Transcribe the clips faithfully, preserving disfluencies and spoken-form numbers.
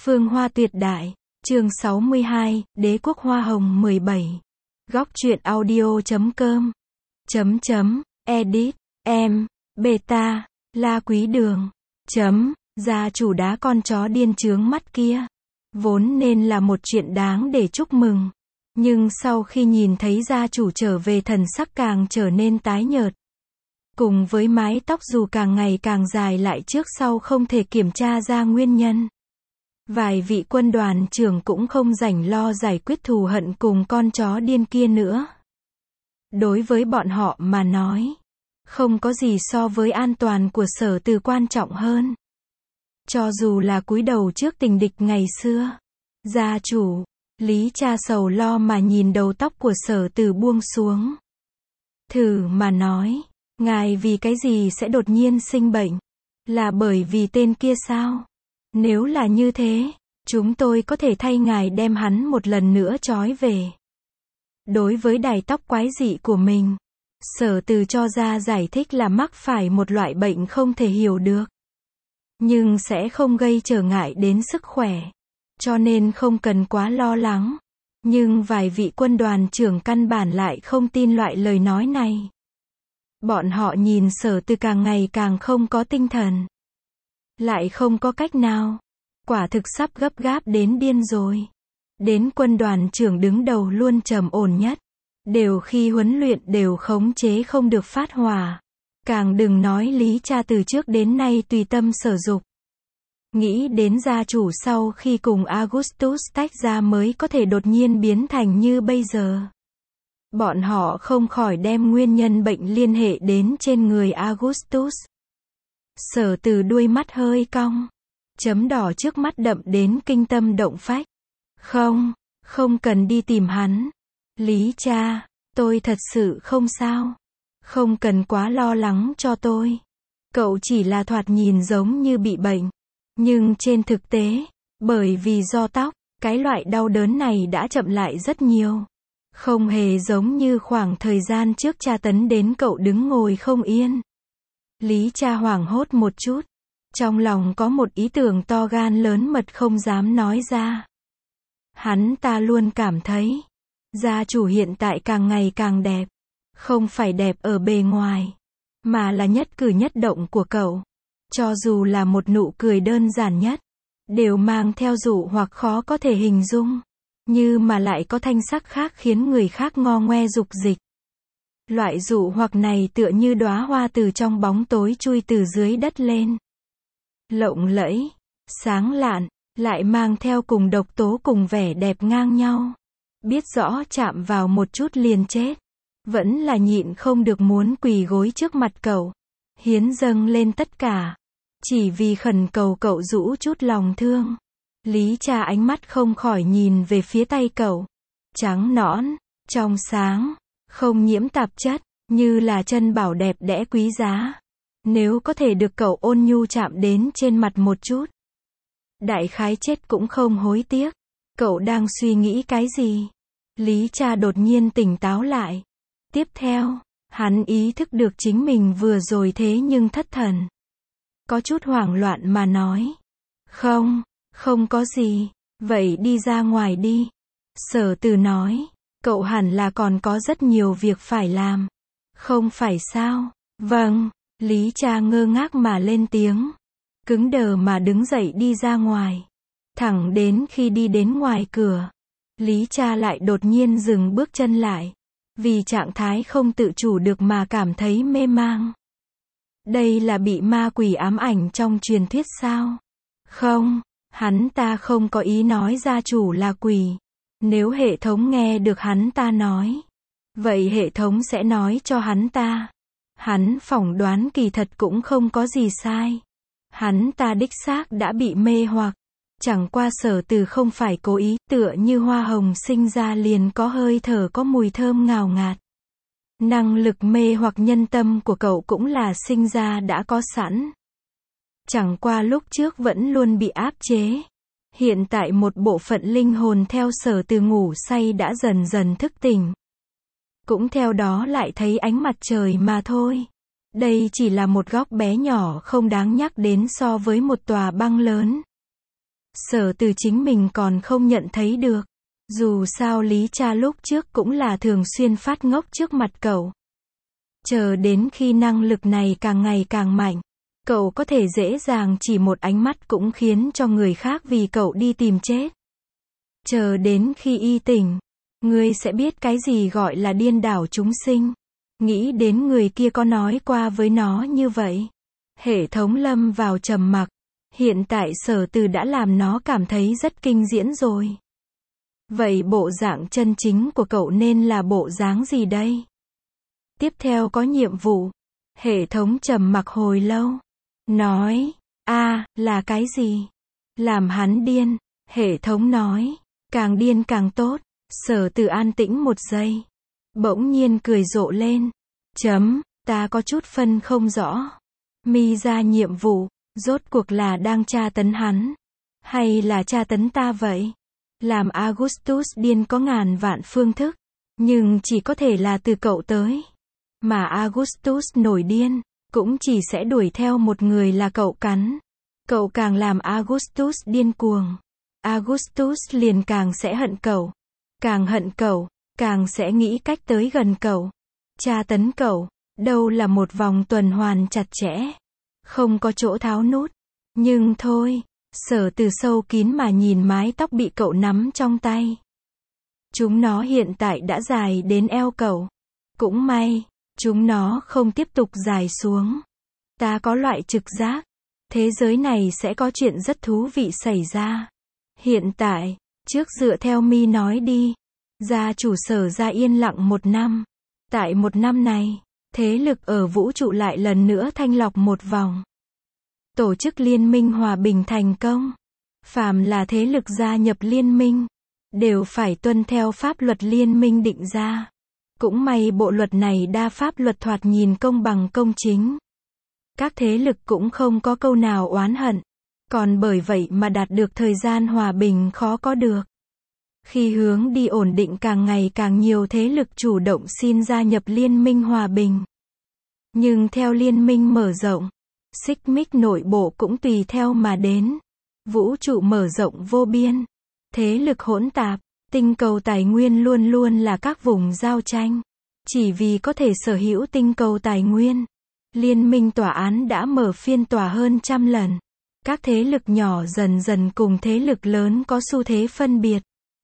Phương Hoa tuyệt đại, chương sáu mươi hai, Đế quốc hoa hồng mười bảy. Góc truyện audio chấm com. Chấm chấm, edit, em, beta, la quý đường. Chấm, gia chủ đá con chó điên chướng mắt kia. Vốn nên là một chuyện đáng để chúc mừng. Nhưng sau khi nhìn thấy gia chủ trở về thần sắc càng trở nên tái nhợt. Cùng với mái tóc dù càng ngày càng dài lại trước sau không thể kiểm tra ra nguyên nhân. Vài vị quân đoàn trưởng cũng không rảnh lo giải quyết thù hận cùng con chó điên kia nữa. Đối với bọn họ mà nói, không có gì so với an toàn của Sở Từ quan trọng hơn. Cho dù là cúi đầu trước tình địch ngày xưa, gia chủ, Lý cha sầu lo mà nhìn đầu tóc của Sở Từ buông xuống. Thử mà nói, ngài vì cái gì sẽ đột nhiên sinh bệnh? Là bởi vì tên kia sao? Nếu là như thế, chúng tôi có thể thay ngài đem hắn một lần nữa trói về. Đối với đài tóc quái dị của mình, Sở Từ cho ra giải thích là mắc phải một loại bệnh không thể hiểu được. Nhưng sẽ không gây trở ngại đến sức khỏe. Cho nên không cần quá lo lắng. Nhưng vài vị quân đoàn trưởng căn bản lại không tin loại lời nói này. Bọn họ nhìn Sở Từ càng ngày càng không có tinh thần. Lại không có cách nào. Quả thực sắp gấp gáp đến điên rồi. Đến quân đoàn trưởng đứng đầu luôn trầm ổn nhất. Đều khi huấn luyện đều khống chế không được phát hỏa. Càng đừng nói Lý cha từ trước đến nay tùy tâm sở dục. Nghĩ đến gia chủ sau khi cùng Augustus tách ra mới có thể đột nhiên biến thành như bây giờ. Bọn họ không khỏi đem nguyên nhân bệnh liên hệ đến trên người Augustus. Sở Từ đuôi mắt hơi cong. Chấm đỏ trước mắt đậm đến kinh tâm động phách. Không, không cần đi tìm hắn. Lý cha, tôi thật sự không sao. Không cần quá lo lắng cho tôi. Cậu chỉ là thoạt nhìn giống như bị bệnh. Nhưng trên thực tế, bởi vì do tóc, cái loại đau đớn này đã chậm lại rất nhiều. Không hề giống như khoảng thời gian trước tra tấn đến cậu đứng ngồi không yên. Lý cha hoảng hốt một chút. Trong lòng có một ý tưởng to gan lớn mật không dám nói ra. Hắn ta luôn cảm thấy, gia chủ hiện tại càng ngày càng đẹp. Không phải đẹp ở bề ngoài, mà là nhất cử nhất động của cậu. Cho dù là một nụ cười đơn giản nhất, đều mang theo dụ hoặc khó có thể hình dung. Như mà lại có thanh sắc khác khiến người khác ngo ngoe dục dịch. Loại dụ hoặc này tựa như đóa hoa từ trong bóng tối chui từ dưới đất lên. Lộng lẫy, sáng lạn, lại mang theo cùng độc tố cùng vẻ đẹp ngang nhau. Biết rõ chạm vào một chút liền chết. Vẫn là nhịn không được muốn quỳ gối trước mặt cậu. Hiến dâng lên tất cả. Chỉ vì khẩn cầu cậu rũ chút lòng thương. Lý cha ánh mắt không khỏi nhìn về phía tay cậu. Trắng nõn, trong sáng, không nhiễm tạp chất, như là chân bảo đẹp đẽ quý giá. Nếu có thể được cậu ôn nhu chạm đến trên mặt một chút. Đại khái chết cũng không hối tiếc. Cậu đang suy nghĩ cái gì? Lý cha đột nhiên tỉnh táo lại. Tiếp theo, hắn ý thức được chính mình vừa rồi thế nhưng thất thần. Có chút hoảng loạn mà nói. Không, không có gì, vậy đi ra ngoài đi. Sở Từ nói, cậu hẳn là còn có rất nhiều việc phải làm. Không phải sao? Vâng, Lý cha ngơ ngác mà lên tiếng. Cứng đờ mà đứng dậy đi ra ngoài. Thẳng đến khi đi đến ngoài cửa, Lý cha lại đột nhiên dừng bước chân lại. Vì trạng thái không tự chủ được mà cảm thấy mê mang. Đây là bị ma quỷ ám ảnh trong truyền thuyết sao? Không, hắn ta không có ý nói gia chủ là quỷ. Nếu hệ thống nghe được hắn ta nói, vậy hệ thống sẽ nói cho hắn ta. Hắn phỏng đoán kỳ thật cũng không có gì sai. Hắn ta đích xác đã bị mê hoặc. Chẳng qua Sở Từ không phải cố ý, tựa như hoa hồng sinh ra liền có hơi thở có mùi thơm ngào ngạt. Năng lực mê hoặc nhân tâm của cậu cũng là sinh ra đã có sẵn. Chẳng qua lúc trước vẫn luôn bị áp chế. Hiện tại một bộ phận linh hồn theo Sở Từ ngủ say đã dần dần thức tỉnh. Cũng theo đó lại thấy ánh mặt trời mà thôi. Đây chỉ là một góc bé nhỏ không đáng nhắc đến so với một tòa băng lớn. Sở Từ chính mình còn không nhận thấy được. Dù sao Lý cha lúc trước cũng là thường xuyên phát ngốc trước mặt cậu. Chờ đến khi năng lực này càng ngày càng mạnh, cậu có thể dễ dàng chỉ một ánh mắt cũng khiến cho người khác vì cậu đi tìm chết. Chờ đến khi y tỉnh, ngươi sẽ biết cái gì gọi là điên đảo chúng sinh. Nghĩ đến người kia có nói qua với nó như vậy. Hệ thống lâm vào trầm mặc. Hiện tại Sở Từ đã làm nó cảm thấy rất kinh diễm rồi. Vậy bộ dạng chân chính của cậu nên là bộ dáng gì đây? Tiếp theo có nhiệm vụ. Hệ thống trầm mặc hồi lâu. Nói, a là cái gì? Làm hắn điên. Hệ thống nói, càng điên càng tốt. Sở Từ an tĩnh một giây. Bỗng nhiên cười rộ lên. Chấm, ta có chút phân không rõ. Mi ra nhiệm vụ, rốt cuộc là đang tra tấn hắn, hay là tra tấn ta vậy? Làm Augustus điên có ngàn vạn phương thức, nhưng chỉ có thể là từ cậu tới. Mà Augustus nổi điên, cũng chỉ sẽ đuổi theo một người là cậu cắn. Cậu càng làm Augustus điên cuồng, Augustus liền càng sẽ hận cậu. Càng hận cậu, càng sẽ nghĩ cách tới gần cậu. Tra tấn cậu, đâu là một vòng tuần hoàn chặt chẽ. Không có chỗ tháo nút. Nhưng thôi, Sở Từ sâu kín mà nhìn mái tóc bị cậu nắm trong tay. Chúng nó hiện tại đã dài đến eo cậu. Cũng may, chúng nó không tiếp tục dài xuống. Ta có loại trực giác, thế giới này sẽ có chuyện rất thú vị xảy ra. Hiện tại, trước dựa theo Mi nói đi. Gia chủ Sở ra yên lặng một năm. Tại một năm này, thế lực ở vũ trụ lại lần nữa thanh lọc một vòng. Tổ chức liên minh hòa bình thành công. Phàm là thế lực gia nhập liên minh, đều phải tuân theo pháp luật liên minh định ra. Cũng may bộ luật này đa pháp luật thoạt nhìn công bằng công chính. Các thế lực cũng không có câu nào oán hận. Còn bởi vậy mà đạt được thời gian hòa bình khó có được. Khi hướng đi ổn định càng ngày càng nhiều thế lực chủ động xin gia nhập liên minh hòa bình. Nhưng theo liên minh mở rộng, xích mích nội bộ cũng tùy theo mà đến. Vũ trụ mở rộng vô biên. Thế lực hỗn tạp, tinh cầu tài nguyên luôn luôn là các vùng giao tranh. Chỉ vì có thể sở hữu tinh cầu tài nguyên, liên minh tòa án đã mở phiên tòa hơn trăm lần. Các thế lực nhỏ dần dần cùng thế lực lớn có xu thế phân biệt.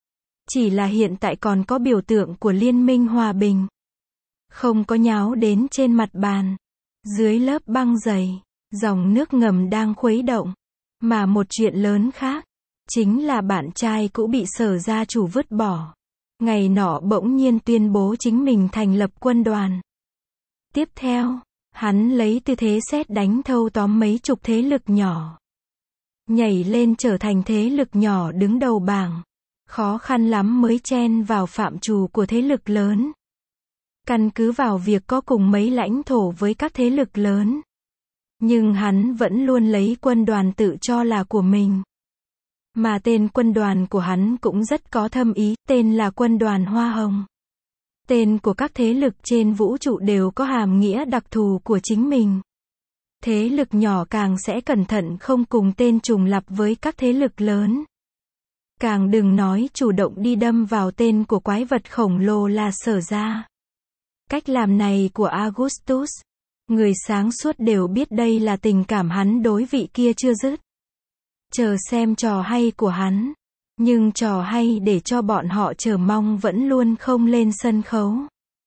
Chỉ là hiện tại còn có biểu tượng của liên minh hòa bình. Không có nháo đến trên mặt bàn. Dưới lớp băng dày, dòng nước ngầm đang khuấy động. Mà một chuyện lớn khác, chính là bạn trai cũ bị Sở gia chủ vứt bỏ. Ngày nọ bỗng nhiên tuyên bố chính mình thành lập quân đoàn. Tiếp theo, hắn lấy tư thế sét đánh thâu tóm mấy chục thế lực nhỏ. Nhảy lên trở thành thế lực nhỏ đứng đầu bảng. Khó khăn lắm mới chen vào phạm trù của thế lực lớn. Căn cứ vào việc có cùng mấy lãnh thổ với các thế lực lớn. Nhưng hắn vẫn luôn lấy quân đoàn tự cho là của mình. Mà tên quân đoàn của hắn cũng rất có thâm ý, tên là quân đoàn Hoa Hồng. Tên của các thế lực trên vũ trụ đều có hàm nghĩa đặc thù của chính mình. Thế lực nhỏ càng sẽ cẩn thận không cùng tên trùng lặp với các thế lực lớn. Càng đừng nói chủ động đi đâm vào tên của quái vật khổng lồ là Sở gia. Cách làm này của Augustus, người sáng suốt đều biết đây là tình cảm hắn đối vị kia chưa dứt. Chờ xem trò hay của hắn. Nhưng trò hay để cho bọn họ chờ mong vẫn luôn không lên sân khấu.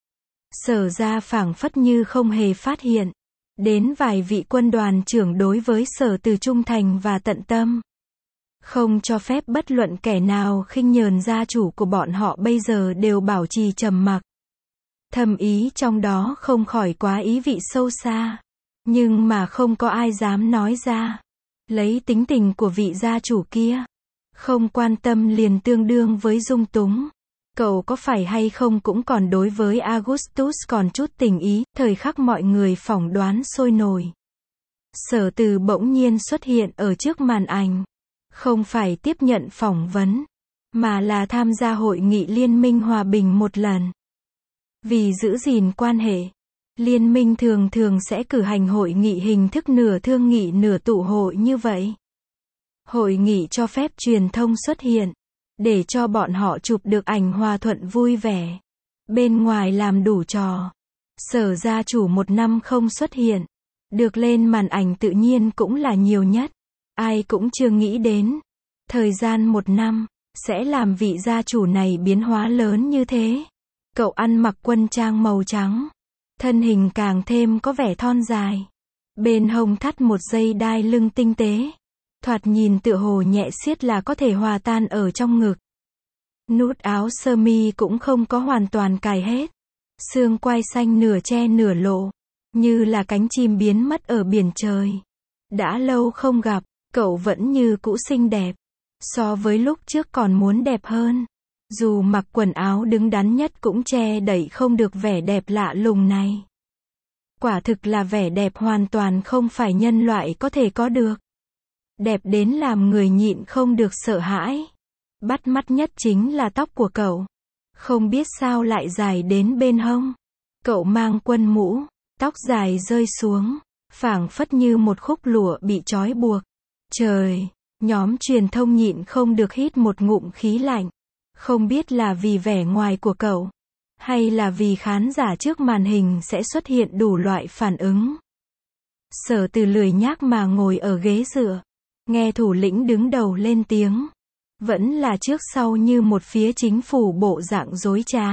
Sở gia phảng phất như không hề phát hiện. Đến vài vị quân đoàn trưởng đối với Sở Từ trung thành và tận tâm. Không cho phép bất luận kẻ nào khinh nhờn gia chủ của bọn họ bây giờ đều bảo trì trầm mặc. Thâm ý trong đó không khỏi quá ý vị sâu xa. Nhưng mà không có ai dám nói ra. Lấy tính tình của vị gia chủ kia. Không quan tâm liền tương đương với dung túng. Cậu có phải hay không cũng còn đối với Augustus còn chút tình ý, thời khắc mọi người phỏng đoán sôi nổi. Sở Từ bỗng nhiên xuất hiện ở trước màn ảnh. Không phải tiếp nhận phỏng vấn, mà là tham gia hội nghị Liên minh Hòa bình một lần. Vì giữ gìn quan hệ, Liên minh thường thường sẽ cử hành hội nghị hình thức nửa thương nghị nửa tụ hội như vậy. Hội nghị cho phép truyền thông xuất hiện, để cho bọn họ chụp được ảnh hòa thuận vui vẻ. Bên ngoài làm đủ trò. Sở gia chủ một năm không xuất hiện, được lên màn ảnh tự nhiên cũng là nhiều nhất. Ai cũng chưa nghĩ đến, thời gian một năm, sẽ làm vị gia chủ này biến hóa lớn như thế. Cậu ăn mặc quân trang màu trắng, thân hình càng thêm có vẻ thon dài. Bên hông thắt một dây đai lưng tinh tế. Thoạt nhìn tựa hồ nhẹ xiết là có thể hòa tan ở trong ngực. Nút áo sơ mi cũng không có hoàn toàn cài hết. Xương quai xanh nửa che nửa lộ, như là cánh chim biến mất ở biển trời. Đã lâu không gặp, cậu vẫn như cũ xinh đẹp. So với lúc trước còn muốn đẹp hơn. Dù mặc quần áo đứng đắn nhất cũng che đậy không được vẻ đẹp lạ lùng này. Quả thực là vẻ đẹp hoàn toàn không phải nhân loại có thể có được. Đẹp đến làm người nhịn không được sợ hãi. Bắt mắt nhất chính là tóc của cậu. Không biết sao lại dài đến bên hông. Cậu mang quân mũ, tóc dài rơi xuống, phảng phất như một khúc lụa bị trói buộc. Trời, nhóm truyền thông nhịn không được hít một ngụm khí lạnh. Không biết là vì vẻ ngoài của cậu, hay là vì khán giả trước màn hình sẽ xuất hiện đủ loại phản ứng. Sở Từ lười nhác mà ngồi ở ghế dựa, nghe thủ lĩnh đứng đầu lên tiếng. Vẫn là trước sau như một phía chính phủ bộ dạng dối trá.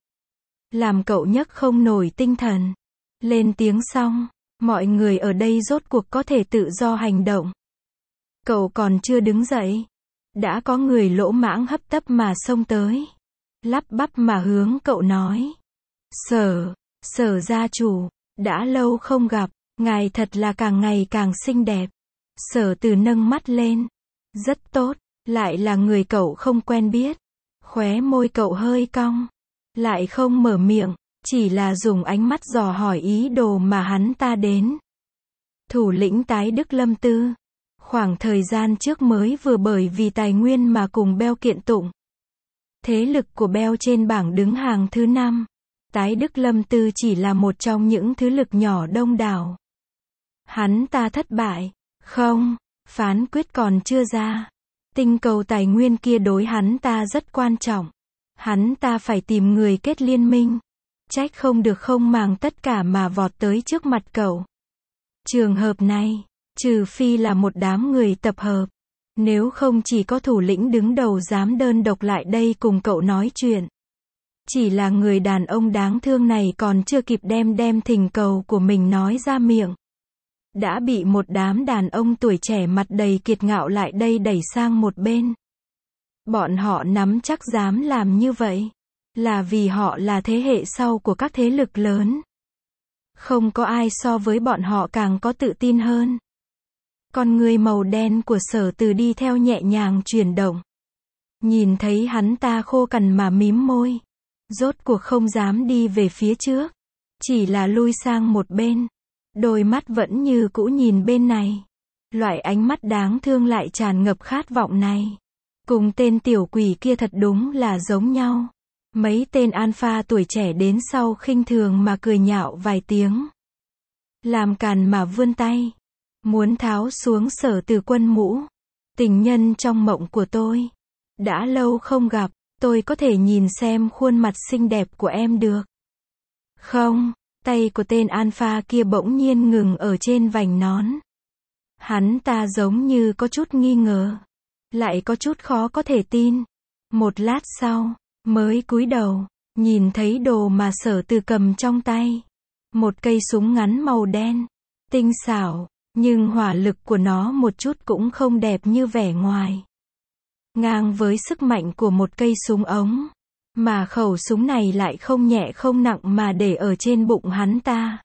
Làm cậu nhấc không nổi tinh thần. Lên tiếng xong, mọi người ở đây rốt cuộc có thể tự do hành động. Cậu còn chưa đứng dậy, đã có người lỗ mãng hấp tấp mà xông tới. Lắp bắp mà hướng cậu nói. Sở, Sở gia chủ, đã lâu không gặp, ngài thật là càng ngày càng xinh đẹp. Sở Từ nâng mắt lên. Rất tốt, lại là người cậu không quen biết. Khóe môi cậu hơi cong, lại không mở miệng, chỉ là dùng ánh mắt dò hỏi ý đồ mà hắn ta đến. Thủ lĩnh tái Đức Lâm Tư, khoảng thời gian trước mới vừa bởi vì tài nguyên mà cùng Beo kiện tụng. Thế lực của Beo trên bảng đứng hàng thứ năm. Tái Đức Lâm Tư chỉ là một trong những thứ lực nhỏ đông đảo. Hắn ta thất bại. Không, phán quyết còn chưa ra. Tinh cầu tài nguyên kia đối hắn ta rất quan trọng. Hắn ta phải tìm người kết liên minh. Trách không được không màng tất cả mà vọt tới trước mặt cậu. Trường hợp này, trừ phi là một đám người tập hợp. Nếu không chỉ có thủ lĩnh đứng đầu dám đơn độc lại đây cùng cậu nói chuyện. Chỉ là người đàn ông đáng thương này còn chưa kịp đem đem thỉnh cầu của mình nói ra miệng. Đã bị một đám đàn ông tuổi trẻ mặt đầy kiệt ngạo lại đây đẩy sang một bên. Bọn họ nắm chắc dám làm như vậy, là vì họ là thế hệ sau của các thế lực lớn. Không có ai so với bọn họ càng có tự tin hơn. Con người màu đen của Sở Từ đi theo nhẹ nhàng chuyển động. Nhìn thấy hắn ta khô cằn mà mím môi. Rốt cuộc không dám đi về phía trước. Chỉ là lui sang một bên. Đôi mắt vẫn như cũ nhìn bên này. Loại ánh mắt đáng thương lại tràn ngập khát vọng này. Cùng tên tiểu quỷ kia thật đúng là giống nhau. Mấy tên alpha tuổi trẻ đến sau khinh thường mà cười nhạo vài tiếng. Làm càn mà vươn tay. Muốn tháo xuống Sở Từ quân mũ. Tình nhân trong mộng của tôi. Đã lâu không gặp, tôi có thể nhìn xem khuôn mặt xinh đẹp của em được. Không, tay của tên alpha kia bỗng nhiên ngừng ở trên vành nón. Hắn ta giống như có chút nghi ngờ. Lại có chút khó có thể tin. Một lát sau, mới cúi đầu, nhìn thấy đồ mà Sở Từ cầm trong tay. Một cây súng ngắn màu đen. Tinh xảo. Nhưng hỏa lực của nó một chút cũng không đẹp như vẻ ngoài. Ngang với sức mạnh của một cây súng ống. Mà khẩu súng này lại không nhẹ không nặng mà để ở trên bụng hắn ta.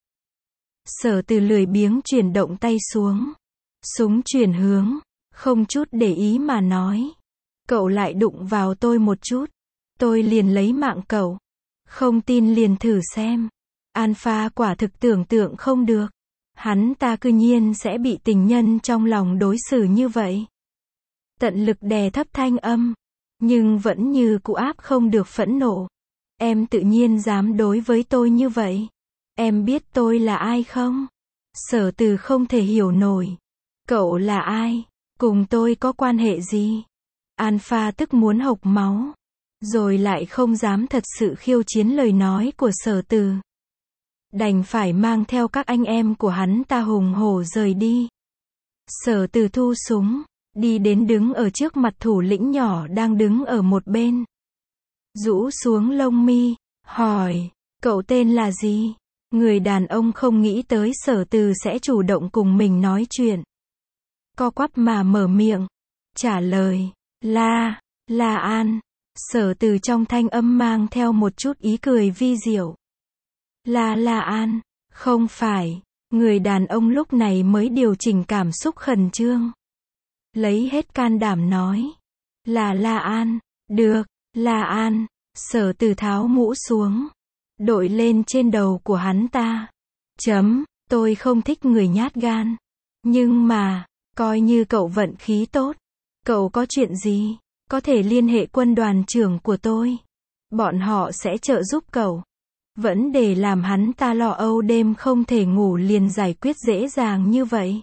Sở Từ lười biếng chuyển động tay xuống. Súng chuyển hướng. Không chút để ý mà nói. Cậu lại đụng vào tôi một chút. Tôi liền lấy mạng cậu. Không tin liền thử xem. Alpha quả thực tưởng tượng không được. Hắn ta cư nhiên sẽ bị tình nhân trong lòng đối xử như vậy. Tận lực đè thấp thanh âm. Nhưng vẫn như cũ áp không được phẫn nộ. Em tự nhiên dám đối với tôi như vậy. Em biết tôi là ai không? Sở Từ không thể hiểu nổi. Cậu là ai? Cùng tôi có quan hệ gì? Alpha tức muốn hộc máu. Rồi lại không dám thật sự khiêu chiến lời nói của Sở Từ. Đành phải mang theo các anh em của hắn ta hùng hổ rời đi. Sở Từ thu súng, đi đến đứng ở trước mặt thủ lĩnh nhỏ đang đứng ở một bên. Rũ xuống lông mi, hỏi, cậu tên là gì? Người đàn ông không nghĩ tới Sở Từ sẽ chủ động cùng mình nói chuyện. Co quắp mà mở miệng, trả lời, La, La An. Sở Từ trong thanh âm mang theo một chút ý cười vi diệu. La La An, không phải. Người đàn ông lúc này mới điều chỉnh cảm xúc khẩn trương. Lấy hết can đảm nói. Là La An, được, La An. Sở Từ tháo mũ xuống, đội lên trên đầu của hắn ta. Chấm, tôi không thích người nhát gan. Nhưng mà, coi như cậu vận khí tốt. Cậu có chuyện gì, có thể liên hệ quân đoàn trưởng của tôi. Bọn họ sẽ trợ giúp cậu. Vẫn để làm hắn ta lo âu đêm không thể ngủ liền giải quyết dễ dàng như vậy.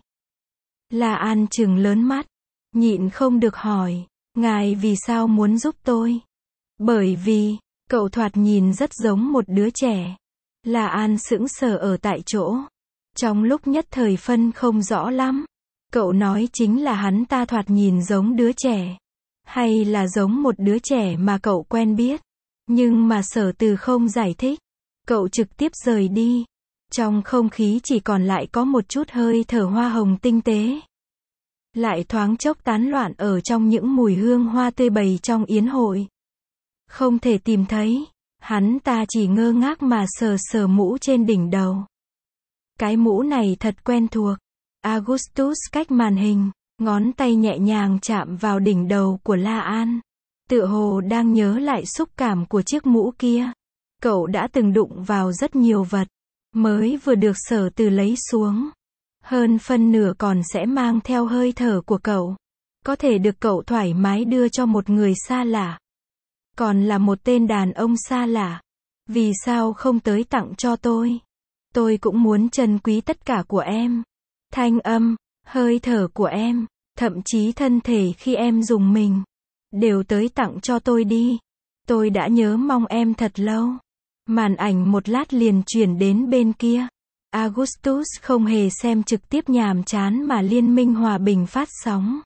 La An trừng lớn mắt, nhịn không được hỏi, ngài vì sao muốn giúp tôi? Bởi vì, cậu thoạt nhìn rất giống một đứa trẻ. La An sững sờ ở tại chỗ. Trong lúc nhất thời phân không rõ lắm. Cậu nói chính là hắn ta thoạt nhìn giống đứa trẻ. Hay là giống một đứa trẻ mà cậu quen biết. Nhưng mà Sở Từ không giải thích. Cậu trực tiếp rời đi. Trong không khí chỉ còn lại có một chút hơi thở hoa hồng tinh tế. Lại thoáng chốc tán loạn ở trong những mùi hương hoa tươi bày trong yến hội. Không thể tìm thấy. Hắn ta chỉ ngơ ngác mà sờ sờ mũ trên đỉnh đầu. Cái mũ này thật quen thuộc. Augustus cách màn hình, ngón tay nhẹ nhàng chạm vào đỉnh đầu của La An. Tựa hồ đang nhớ lại xúc cảm của chiếc mũ kia. Cậu đã từng đụng vào rất nhiều vật, mới vừa được Sở Từ lấy xuống. Hơn phân nửa còn sẽ mang theo hơi thở của cậu. Có thể được cậu thoải mái đưa cho một người xa lạ. Còn là một tên đàn ông xa lạ. Vì sao không tới tặng cho tôi? Tôi cũng muốn trân quý tất cả của em. Thanh âm, hơi thở của em, thậm chí thân thể khi em dùng mình. Đều tới tặng cho tôi đi. Tôi đã nhớ mong em thật lâu. Màn ảnh một lát liền chuyển đến bên kia. Augustus không hề xem trực tiếp nhàm chán mà Liên minh Hòa bình phát sóng.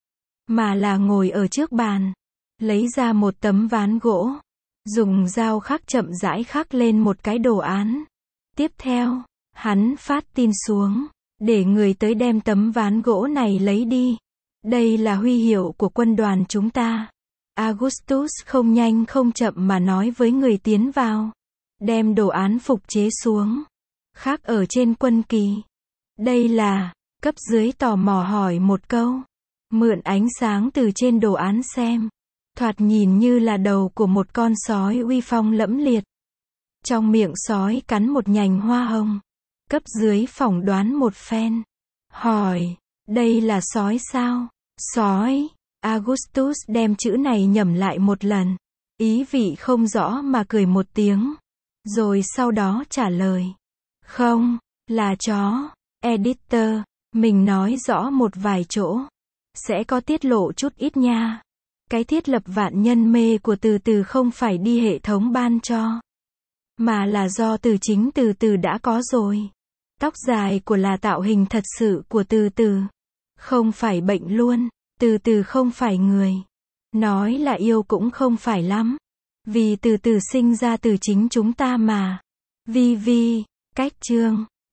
Mà là ngồi ở trước bàn. Lấy ra một tấm ván gỗ. Dùng dao khắc chậm rãi khắc lên một cái đồ án. Tiếp theo, hắn phát tin xuống. Để người tới đem tấm ván gỗ này lấy đi. Đây là huy hiệu của quân đoàn chúng ta. Augustus không nhanh không chậm mà nói với người tiến vào. Đem đồ án phục chế xuống. Khắc ở trên quân kỳ. Đây là, cấp dưới tò mò hỏi một câu. Mượn ánh sáng từ trên đồ án xem. Thoạt nhìn như là đầu của một con sói uy phong lẫm liệt. Trong miệng sói cắn một nhành hoa hồng. Cấp dưới phỏng đoán một phen. Hỏi, đây là sói sao? Sói. Augustus đem chữ này nhẩm lại một lần. Ý vị không rõ mà cười một tiếng. Rồi sau đó trả lời. Không, là chó. Editor, mình nói rõ một vài chỗ. Sẽ có tiết lộ chút ít nha. Cái thiết lập vạn nhân mê của Từ Từ không phải đi hệ thống ban cho. Mà là do từ chính Từ Từ đã có rồi. Tóc dài của là tạo hình thật sự của Từ Từ. Không phải bệnh luôn. Từ Từ không phải người. Nói là yêu cũng không phải lắm. Vì Từ Từ sinh ra từ chính chúng ta mà. Vi Vi, cách chương.